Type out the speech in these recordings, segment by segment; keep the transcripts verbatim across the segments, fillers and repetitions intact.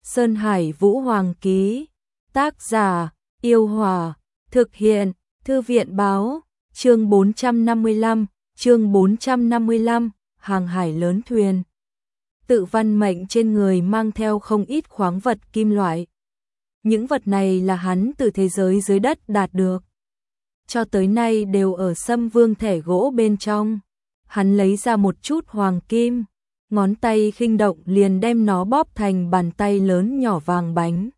Sơn Hải Vũ Hoàng ký. Tác giả, Yêu Hòa. Thực hiện, Thư viện Báo. Chương bốn trăm năm mươi lăm, chương bốn trăm năm mươi lăm, hàng hải lớn thuyền. Tự Văn Mệnh trên người mang theo không ít khoáng vật kim loại. Những vật này là hắn từ thế giới dưới đất đạt được. Cho tới nay đều ở Sâm Vương thẻ gỗ bên trong. Hắn lấy ra một chút hoàng kim, ngón tay khinh động liền đem nó bóp thành bàn tay lớn nhỏ vàng bánh.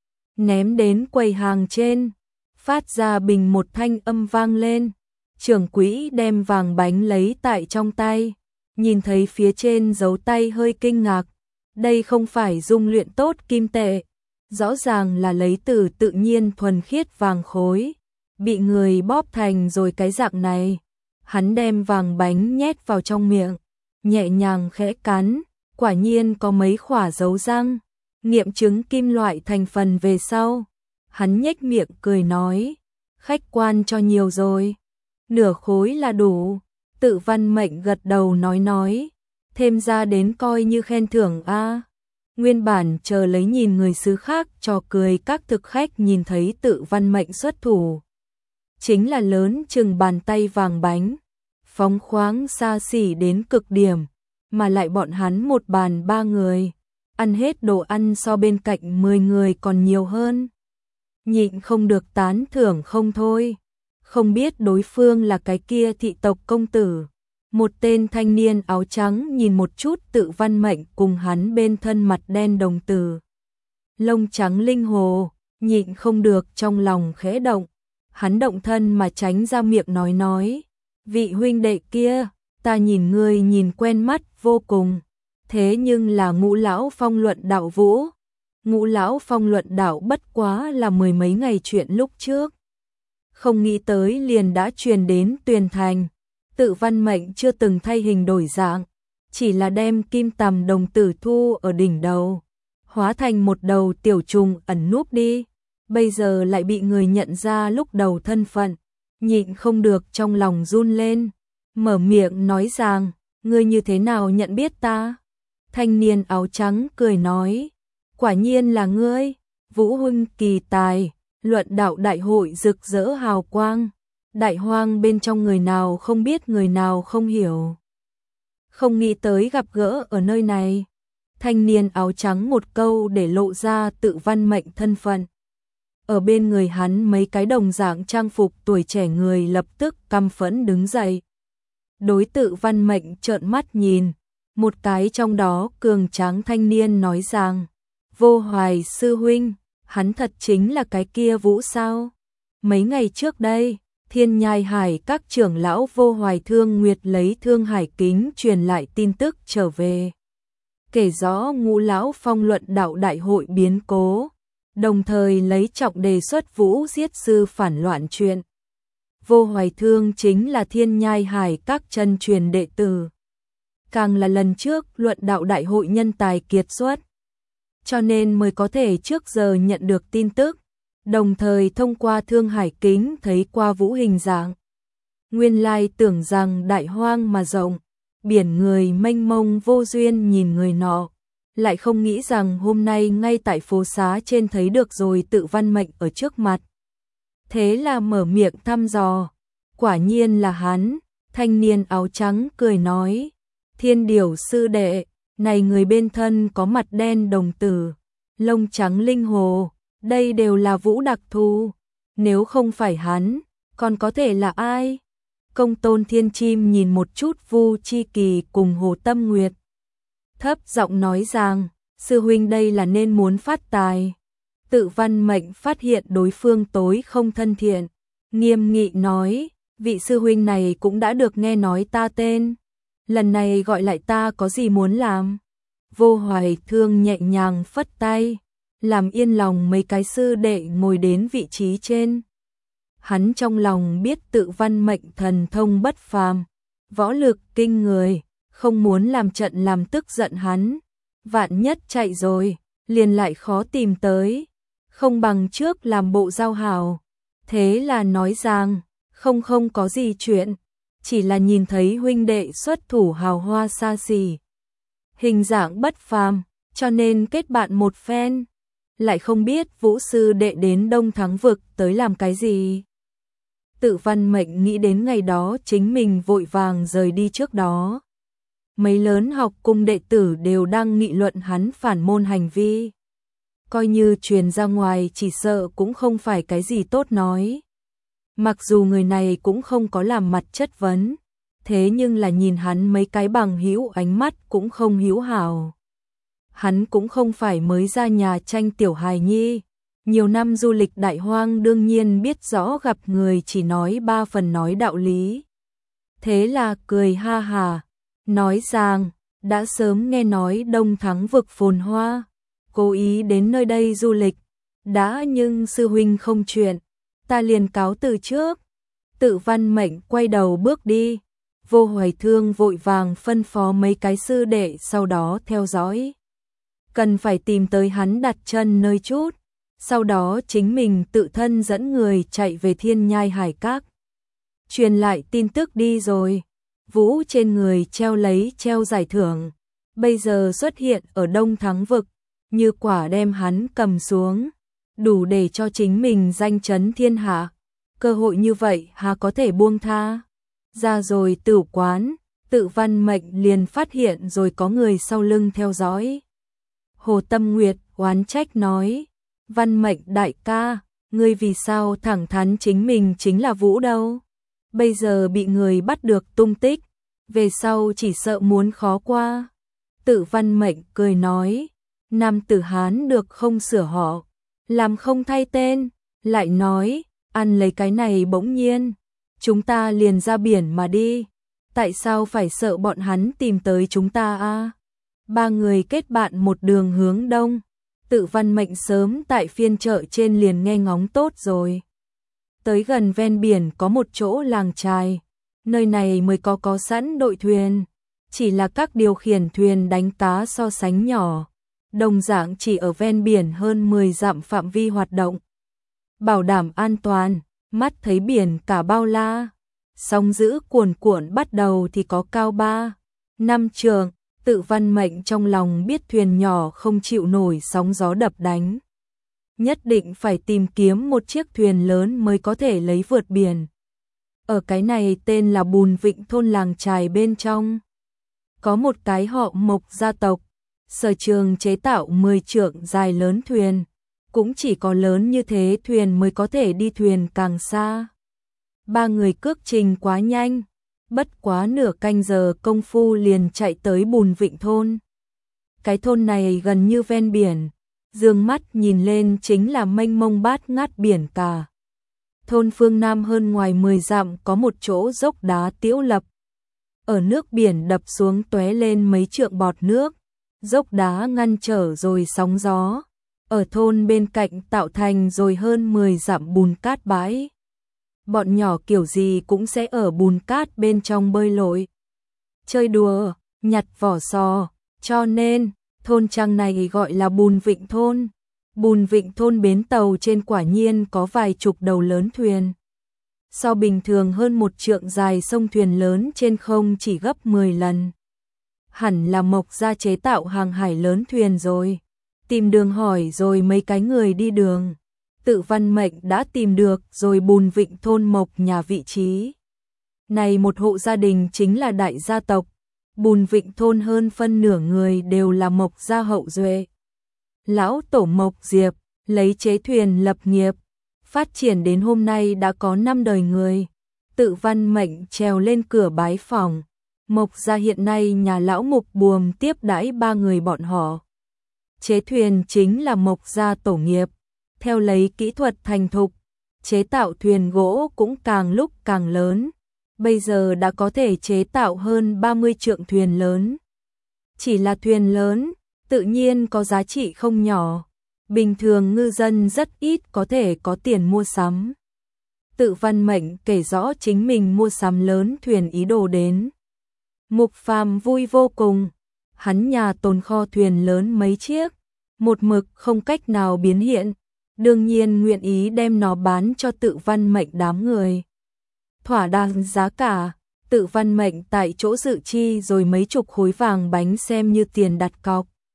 Ném đến quầy hàng trên, phát ra bình một thanh âm vang lên. Trưởng quỹ đem vàng bánh lấy tại trong tay, nhìn thấy phía trên dấu tay hơi kinh ngạc. Đây không phải dung luyện tốt kim tệ, rõ ràng là lấy từ tự nhiên thuần khiết vàng khối, bị người bóp thành rồi cái dạng này. Hắn đem vàng bánh nhét vào trong miệng, nhẹ nhàng khẽ cắn, quả nhiên có mấy khỏa dấu răng. Nghiệm chứng kim loại thành phần về sau, hắn nhếch miệng cười nói, khách quan cho nhiều rồi, nửa khối là đủ. Tự Văn Mệnh gật đầu nói nói, thêm ra đến coi như khen thưởng a. Nguyên bản chờ lấy nhìn người xứ khác trò cười, các thực khách nhìn thấy Tự Văn Mệnh xuất thủ, chính là lớn chừng bàn tay vàng bánh, phóng khoáng xa xỉ đến cực điểm, mà lại bọn hắn một bàn ba người, ăn hết đồ ăn so bên cạnh mười người còn nhiều hơn. Nhịn không được tán thưởng không thôi. Không biết đối phương là cái kia thị tộc công tử. Một tên thanh niên áo trắng nhìn một chút Tự Văn Mệnh cùng hắn bên thân mặt đen đồng tử, lông trắng linh hồ, nhịn không được trong lòng khẽ động. Hắn động thân mà tránh ra miệng nói nói, vị huynh đệ kia, ta nhìn ngươi nhìn quen mắt vô cùng, thế nhưng là Ngũ lão Phong Luận Đạo Vũ. Ngũ lão Phong Luận Đạo bất quá là mười mấy ngày chuyện lúc trước, không nghĩ tới liền đã truyền đến Tuyền Thành. Tự Văn Mệnh chưa từng thay hình đổi dạng, chỉ là đem kim tằm đồng tử thu ở đỉnh đầu, hóa thành một đầu tiểu trùng ẩn núp đi. Bây giờ lại bị người nhận ra lúc đầu thân phận, nhịn không được trong lòng run lên, mở miệng nói rằng, ngươi như thế nào nhận biết ta? Thanh niên áo trắng cười nói, quả nhiên là ngươi, Vũ huynh kỳ tài, luận đạo đại hội rực rỡ hào quang, đại hoang bên trong người nào không biết người nào không hiểu. Không nghĩ tới gặp gỡ ở nơi này. Thanh niên áo trắng một câu để lộ ra Tự Văn Mệnh thân phận. Ở bên người hắn mấy cái đồng dạng trang phục tuổi trẻ người lập tức căm phẫn đứng dậy. Đối Tự Văn Mệnh trợn mắt nhìn, một cái trong đó cường tráng thanh niên nói rằng, Vô Hoài sư huynh, hắn thật chính là cái kia Vũ sao? Mấy ngày trước đây, Thiên Nhai Hải các trưởng lão Vô Hoài Thương Nguyệt lấy Thương Hải kính truyền lại tin tức trở về, kể rõ Ngũ lão Phong Luận Đạo đại hội biến cố, đồng thời lấy trọng đề xuất Vũ giết sư phản loạn chuyện. Vô Hoài Thương chính là Thiên Nhai Hải các chân truyền đệ tử, càng là lần trước luận đạo đại hội nhân tài kiệt xuất, cho nên mới có thể trước giờ nhận được tin tức, đồng thời thông qua Thương Hải kính thấy qua Vũ hình dạng. Nguyên lai tưởng rằng đại hoang mà rộng, biển người mênh mông vô duyên nhìn người nọ, lại không nghĩ rằng hôm nay ngay tại phố xá trên thấy được rồi Tự Văn Mệnh ở trước mặt. Thế là mở miệng thăm dò, quả nhiên là hắn. Thanh niên áo trắng cười nói, Thiên Điểu sư đệ, này người bên thân có mặt đen đồng tử, lông trắng linh hồ, đây đều là Vũ đặc thù, nếu không phải hắn, còn có thể là ai? Công Tôn Thiên Chim nhìn một chút Vu Chi Kỳ cùng Hồ Tâm Nguyệt, thấp giọng nói rằng, sư huynh đây là nên muốn phát tài. Tự Văn Mệnh phát hiện đối phương tối không thân thiện, nghiêm nghị nói, vị sư huynh này cũng đã được nghe nói ta tên, lần này gọi lại ta có gì muốn làm? Vô Hoài Thương nhẹ nhàng phất tay, làm yên lòng mấy cái sư đệ ngồi đến vị trí trên. Hắn trong lòng biết Tự Văn Mệnh thần thông bất phàm, võ lực kinh người, không muốn làm trận làm tức giận hắn, vạn nhất chạy rồi, liền lại khó tìm tới, không bằng trước làm bộ giao hảo. Thế là nói rằng, không không có gì chuyện, chỉ là nhìn thấy huynh đệ xuất thủ hào hoa xa xỉ, hình dạng bất phàm, cho nên kết bạn một phen. Lại không biết Vũ sư đệ đến Đông Thắng vực tới làm cái gì. Tự Văn Mệnh nghĩ đến ngày đó chính mình vội vàng rời đi trước đó. Mấy lớn học cung đệ tử đều đang nghị luận hắn phản môn hành vi. Coi như truyền ra ngoài chỉ sợ cũng không phải cái gì tốt nói. Mặc dù người này cũng không có làm mặt chất vấn, thế nhưng là nhìn hắn mấy cái bằng hữu ánh mắt cũng không hữu hảo. Hắn cũng không phải mới ra nhà tranh tiểu hài nhi, nhiều năm du lịch đại hoang đương nhiên biết rõ gặp người chỉ nói ba phần nói đạo lý. Thế là cười ha hà, nói rằng đã sớm nghe nói Đông Thắng vực phồn hoa, cố ý đến nơi đây du lịch, đã nhưng sư huynh không chuyện, ta liền cáo từ trước. Tự Văn Mệnh quay đầu bước đi, Vô Hoài Thương vội vàng phân phó mấy cái sư đệ sau đó theo dõi. Cần phải tìm tới hắn đặt chân nơi chút, sau đó chính mình tự thân dẫn người chạy về Thiên Nhai Hải Các. Truyền lại tin tức đi rồi, Vũ trên người treo lấy treo giải thưởng, bây giờ xuất hiện ở Đông Thắng vực, như quả đem hắn cầm xuống, đủ để cho chính mình danh chấn thiên hạ. Cơ hội như vậy há có thể buông tha. Ra rồi tử quán, Tự Văn Mệnh liền phát hiện rồi có người sau lưng theo dõi. Hồ Tâm Nguyệt oán trách nói, Văn Mệnh đại ca, ngươi vì sao thẳng thắn chính mình chính là Vũ đâu? Bây giờ bị người bắt được tung tích, về sau chỉ sợ muốn khó qua. Tự Văn Mệnh cười nói, nam tử Hán được không sửa họ, làm không thay tên, lại nói, ăn lấy cái này bỗng nhiên, chúng ta liền ra biển mà đi, tại sao phải sợ bọn hắn tìm tới chúng ta a? Ba người kết bạn một đường hướng đông, Tự Văn Mệnh sớm tại phiên chợ trên liền nghe ngóng tốt rồi. Tới gần ven biển có một chỗ làng chài, nơi này mới có có sẵn đội thuyền, chỉ là các điều khiển thuyền đánh cá so sánh nhỏ, đồng dạng chỉ ở ven biển hơn mười dặm phạm vi hoạt động. Bảo đảm an toàn, mắt thấy biển cả bao la, sóng dữ cuồn cuộn bắt đầu thì có cao ba, năm trượng. Tự Văn Mệnh trong lòng biết thuyền nhỏ không chịu nổi sóng gió đập đánh. Nhất định phải tìm kiếm một chiếc thuyền lớn mới có thể lấy vượt biển. Ở cái này tên là Bùn Vịnh thôn làng chài bên trong. Có một cái họ Mộc gia tộc, sở trường chế tạo mười trượng dài lớn thuyền. Cũng chỉ có lớn như thế thuyền mới có thể đi thuyền càng xa. Ba người cước trình quá nhanh. Bất quá nửa canh giờ công phu liền chạy tới Bùn Vịnh thôn. Cái thôn này gần như ven biển, dương mắt nhìn lên chính là mênh mông bát ngát biển cả. Thôn phương Nam hơn ngoài mười dặm có một chỗ dốc đá tĩu lập. Ở nước biển đập xuống tóe lên mấy trượng bọt nước, dốc đá ngăn trở rồi sóng gió. Ở thôn bên cạnh tạo thành rồi hơn mười dặm bùn cát bãi. Bọn nhỏ kiểu gì cũng sẽ ở bùn cát bên trong bơi lội, chơi đùa, nhặt vỏ sò, cho nên thôn trang này gọi là Bùn Vịnh thôn. Bùn Vịnh thôn bến tàu trên quả nhiên có vài chục đầu lớn thuyền. So bình thường hơn một trượng dài sông thuyền lớn trên không chỉ gấp mười lần. Hẳn là Mộc gia chế tạo hàng hải lớn thuyền rồi. Tìm đường hỏi rồi mấy cái người đi đường. Tự Văn Mệnh đã tìm được rồi Bùn Vịnh thôn Mộc nhà vị trí. Này một hộ gia đình chính là đại gia tộc. Bùn Vịnh thôn hơn phân nửa người đều là Mộc gia hậu duệ. Lão tổ Mộc Diệp lấy chế thuyền lập nghiệp, phát triển đến hôm nay đã có năm đời người. Tự Văn Mệnh trèo lên cửa bái phòng. Mộc gia hiện nay nhà lão Mục Buồm tiếp đãi ba người bọn họ. Chế thuyền chính là Mộc gia tổ nghiệp. Theo lấy kỹ thuật thành thục, chế tạo thuyền gỗ cũng càng lúc càng lớn. Bây giờ đã có thể chế tạo hơn ba mươi trượng thuyền lớn. Chỉ là thuyền lớn, tự nhiên có giá trị không nhỏ. Bình thường ngư dân rất ít có thể có tiền mua sắm. Tự Văn Mệnh kể rõ chính mình mua sắm lớn thuyền ý đồ đến. Mục Phàm vui vô cùng. Hắn nhà tồn kho thuyền lớn mấy chiếc, một mực không cách nào biến hiện. Đương nhiên nguyện ý đem nó bán cho Tự Văn Mệnh đám người. Thỏa đáng giá cả, Tự Văn Mệnh tại chỗ dự chi rồi mấy chục khối vàng bánh xem như tiền đặt cọc.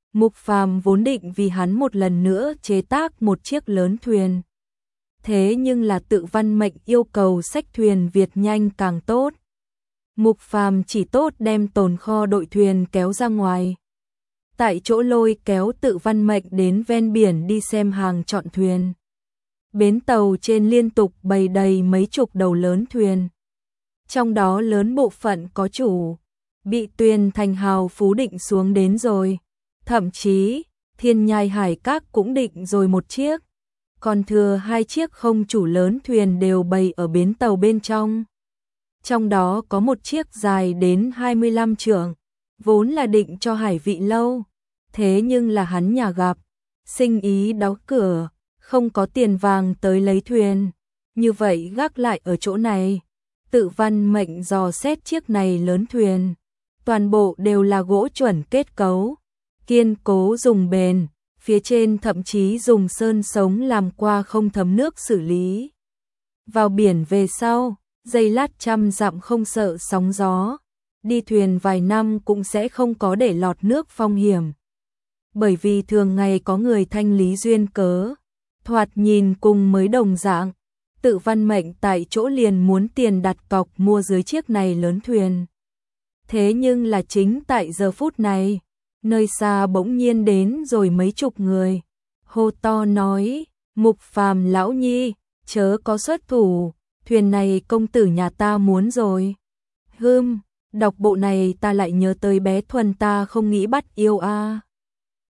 Mục Phàm vốn định vì hắn một lần nữa chế tác một chiếc lớn thuyền. Thế nhưng là tự văn mệnh yêu cầu xách thuyền Việt nhanh càng tốt. Mục Phàm chỉ tốt đem tồn kho đội thuyền kéo ra ngoài. Tại chỗ lôi kéo tự văn mệnh đến ven biển đi xem hàng chọn thuyền. Bến tàu trên liên tục bày đầy mấy chục đầu lớn thuyền. Trong đó lớn bộ phận có chủ, bị Tuyền Thành Hào Phú định xuống đến rồi. Thậm chí, Thiên Nhai Hải Các cũng định rồi một chiếc. Còn thừa hai chiếc không chủ lớn thuyền đều bày ở bến tàu bên trong. Trong đó có một chiếc dài đến hai mươi lăm trượng, vốn là định cho Hải Vị Lâu. Thế nhưng là hắn nhà gặp, sinh ý đóng cửa, không có tiền vàng tới lấy thuyền. Như vậy gác lại ở chỗ này. Tự văn mệnh dò xét chiếc này lớn thuyền. Toàn bộ đều là gỗ chuẩn kết cấu, kiên cố dùng bền, phía trên thậm chí dùng sơn sống làm qua không thấm nước xử lý. Vào biển về sau, giây lát trăm dặm không sợ sóng gió, đi thuyền vài năm cũng sẽ không có để lọt nước phong hiểm. Bởi vì thường ngày có người thanh lý duyên cớ, thoạt nhìn cùng mới đồng dạng. Tự văn mệnh tại chỗ liền muốn tiền đặt cọc mua dưới chiếc này lớn thuyền. Thế nhưng là chính tại giờ phút này, nơi xa bỗng nhiên đến rồi mấy chục người. Hô to nói, Mục Phàm lão nhi, chớ có xuất thủ, thuyền này công tử nhà ta muốn rồi. Hưm, đọc bộ này ta lại nhớ tới bé Thuần ta không nghĩ bắt yêu a.